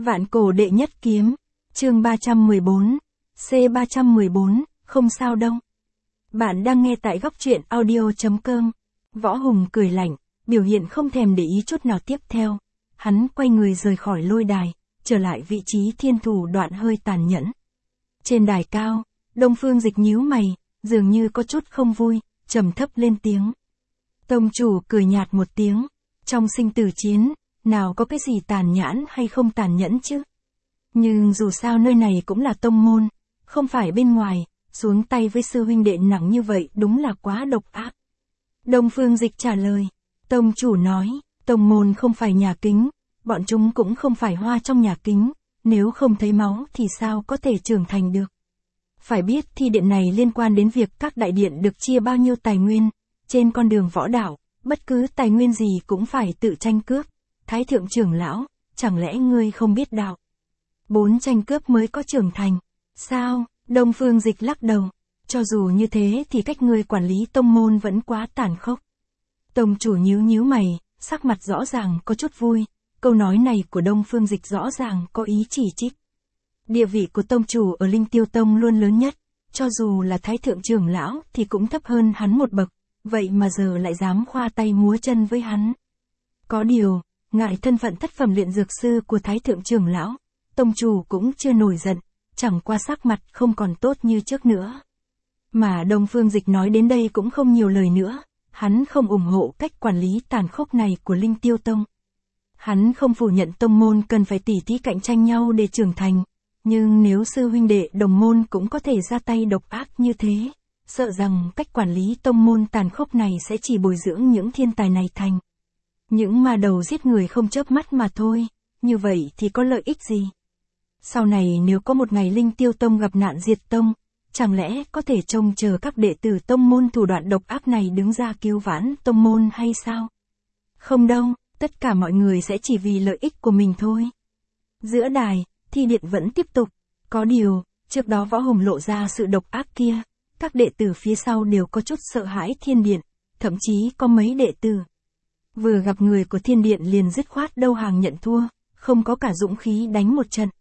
Vạn cổ đệ nhất kiếm, chương 314, C314, không sao đâu. Bạn đang nghe tại góc truyện audio.com. Võ Hùng cười lạnh, biểu hiện không thèm để ý chút nào tiếp theo. Hắn quay người rời khỏi lôi đài, trở lại vị trí thiên thủ đoạn hơi tàn nhẫn. Trên đài cao, Đông Phương Dịch nhíu mày, dường như có chút không vui, trầm thấp lên tiếng. Tông chủ cười nhạt một tiếng, trong sinh tử chiến, nào có cái gì tàn nhẫn hay không tàn nhẫn chứ. Nhưng dù sao nơi này cũng là tông môn, không phải bên ngoài, xuống tay với sư huynh đệ nặng như vậy đúng là quá độc ác. Đông Phương Dịch trả lời, tông chủ nói, tông môn không phải nhà kính, bọn chúng cũng không phải hoa trong nhà kính, nếu không thấy máu thì sao có thể trưởng thành được. Phải biết thi điện này liên quan đến việc các đại điện được chia bao nhiêu tài nguyên, trên con đường võ đạo, bất cứ tài nguyên gì cũng phải tự tranh cướp. Thái thượng trưởng lão, chẳng lẽ ngươi không biết đạo? 4 tranh cướp mới có trưởng thành. Sao? Đông Phương Dịch lắc đầu. Cho dù như thế thì cách ngươi quản lý tông môn vẫn quá tàn khốc. Tông chủ nhíu mày, sắc mặt rõ ràng có chút vui. Câu nói này của Đông Phương Dịch rõ ràng có ý chỉ trích. Địa vị của tông chủ ở Linh Tiêu Tông luôn lớn nhất. Cho dù là thái thượng trưởng lão thì cũng thấp hơn hắn một bậc. Vậy mà giờ lại dám khoa tay múa chân với hắn. Có điều, ngại thân phận thất phẩm luyện dược sư của thái thượng trưởng lão, tông chủ cũng chưa nổi giận, chẳng qua sắc mặt không còn tốt như trước nữa. Mà Đông Phương Dịch nói đến đây cũng không nhiều lời nữa, hắn không ủng hộ cách quản lý tàn khốc này của Linh Tiêu Tông. Hắn không phủ nhận tông môn cần phải tỉ thí cạnh tranh nhau để trưởng thành, nhưng nếu sư huynh đệ đồng môn cũng có thể ra tay độc ác như thế, sợ rằng cách quản lý tông môn tàn khốc này sẽ chỉ bồi dưỡng những thiên tài này thành những ma đầu giết người không chớp mắt mà thôi, như vậy thì có lợi ích gì? Sau này nếu có một ngày Linh Tiêu Tông gặp nạn diệt tông, chẳng lẽ có thể trông chờ các đệ tử tông môn thủ đoạn độc ác này đứng ra cứu vãn tông môn hay sao? Không đâu, tất cả mọi người sẽ chỉ vì lợi ích của mình thôi. Giữa đài, thi điện vẫn tiếp tục, có điều, trước đó Võ Hùng lộ ra sự độc ác kia, các đệ tử phía sau đều có chút sợ hãi thiên điện, thậm chí có mấy đệ tử vừa gặp người của thiên điện liền dứt khoát đầu hàng nhận thua, không có cả dũng khí đánh một trận.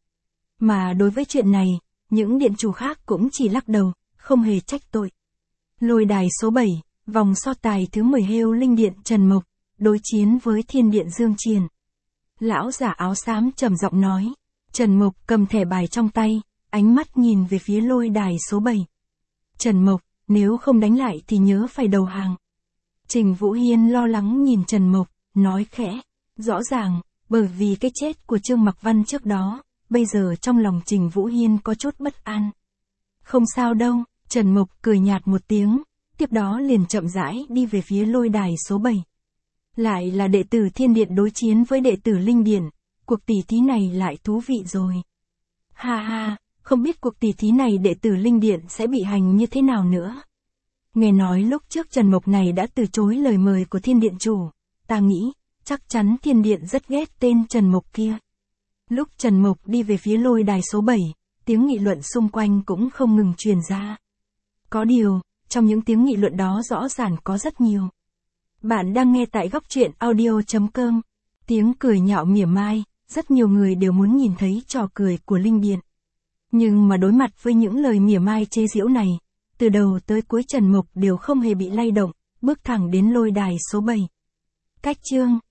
Mà đối với chuyện này, những điện chủ khác cũng chỉ lắc đầu, không hề trách tội. Lôi đài số 7, vòng so tài thứ 10 Hêu Linh Điện Trần Mộc, đối chiến với Thiên Điện Dương Triền. Lão giả áo xám trầm giọng nói, Trần Mộc cầm thẻ bài trong tay, ánh mắt nhìn về phía lôi đài số 7. Trần Mộc, nếu không đánh lại thì nhớ phải đầu hàng. Trình Vũ Hiên lo lắng nhìn Trần Mộc, nói khẽ, rõ ràng, bởi vì cái chết của Trương Mặc Văn trước đó, bây giờ trong lòng Trình Vũ Hiên có chút bất an. Không sao đâu, Trần Mộc cười nhạt một tiếng, tiếp đó liền chậm rãi đi về phía lôi đài số 7. Lại là đệ tử Thiên Điện đối chiến với đệ tử Linh Điện, cuộc tỷ thí này lại thú vị rồi. Ha ha, không biết cuộc tỷ thí này đệ tử Linh Điện sẽ bị hành như thế nào nữa. Nghe nói lúc trước Trần Mộc này đã từ chối lời mời của Thiên Điện chủ, ta nghĩ, chắc chắn Thiên Điện rất ghét tên Trần Mộc kia. Lúc Trần Mộc đi về phía lôi đài số 7, tiếng nghị luận xung quanh cũng không ngừng truyền ra. Có điều, trong những tiếng nghị luận đó rõ ràng có rất nhiều. Bạn đang nghe tại góc truyện audio.com, tiếng cười nhạo mỉa mai, rất nhiều người đều muốn nhìn thấy trò cười của Linh Điện. Nhưng mà đối mặt với những lời mỉa mai chế giễu này, từ đầu tới cuối Trần Mộc đều không hề bị lay động, bước thẳng đến lôi đài số 7. Cách chương